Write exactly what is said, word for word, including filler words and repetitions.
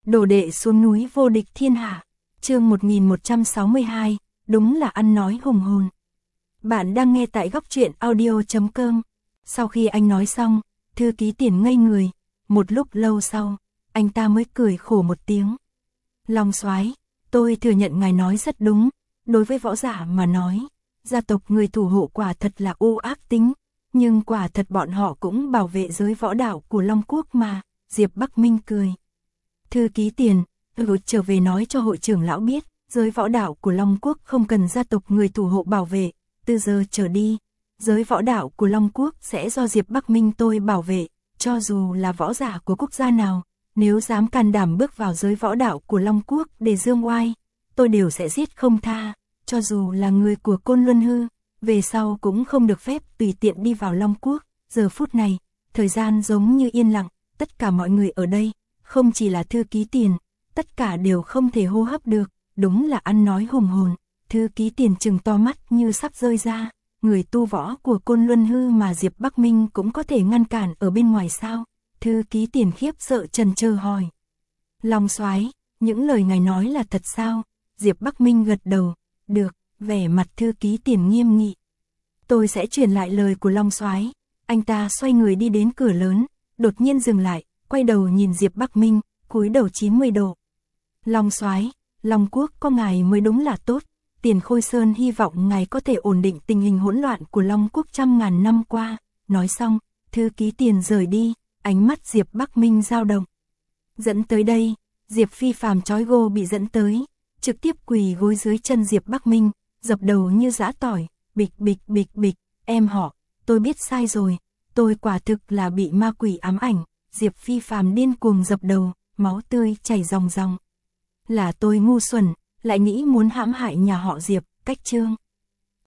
Đồ đệ xuống núi vô địch thiên hạ. Chương một nghìn một trăm sáu mươi hai, đúng là ăn nói hùng hồn. Bạn đang nghe tại góc truyện audio chấm com. Sau khi anh nói xong, thư ký Tiền ngây người, một lúc lâu sau, anh ta mới cười khổ một tiếng. Long soái, tôi thừa nhận ngài nói rất đúng, đối với võ giả mà nói, gia tộc người thủ hộ quả thật là u ác tính, nhưng quả thật bọn họ cũng bảo vệ giới võ đạo của Long Quốc mà. Diệp Bắc Minh cười. Thư ký Tiền, tôi trở về nói cho hội trưởng lão biết, giới võ đạo của Long Quốc không cần gia tộc người thủ hộ bảo vệ, từ giờ trở đi, giới võ đạo của Long Quốc sẽ do Diệp Bắc Minh tôi bảo vệ, cho dù là võ giả của quốc gia nào, nếu dám can đảm bước vào giới võ đạo của Long Quốc để dương oai, tôi đều sẽ giết không tha, cho dù là người của Côn Luân Hư, về sau cũng không được phép tùy tiện đi vào Long Quốc. Giờ phút này, thời gian giống như yên lặng, tất cả mọi người ở đây, không chỉ là thư ký Tiền, tất cả đều không thể hô hấp được, đúng là ăn nói hùng hồn. Thư ký Tiền trừng to mắt như sắp rơi ra, người tu võ của Côn Luân Hư mà Diệp Bắc Minh cũng có thể ngăn cản ở bên ngoài sao? Thư ký Tiền khiếp sợ trần trơ hỏi. Long soái, những lời ngài nói là thật sao? Diệp Bắc Minh gật đầu, được, vẻ mặt thư ký Tiền nghiêm nghị. Tôi sẽ truyền lại lời của Long soái. Anh ta xoay người đi đến cửa lớn, đột nhiên dừng lại, quay đầu nhìn Diệp Bắc Minh, cúi đầu chín mươi độ. Long soái, Long Quốc có ngài mới đúng là tốt, Tiền Khôi Sơn hy vọng ngài có thể ổn định tình hình hỗn loạn của Long Quốc trăm ngàn năm qua. Nói xong, thư ký Tiền rời đi, ánh mắt Diệp Bắc Minh dao động. Dẫn tới đây, Diệp Phi Phàm trói gô bị dẫn tới, trực tiếp quỳ gối dưới chân Diệp Bắc Minh, dập đầu như giã tỏi, bịch bịch bịch bịch, em họ, tôi biết sai rồi, tôi quả thực là bị ma quỷ ám ảnh. Diệp Phi Phàm điên cuồng dập đầu, máu tươi chảy ròng ròng. Là tôi ngu xuẩn, lại nghĩ muốn hãm hại nhà họ Diệp, cách chương.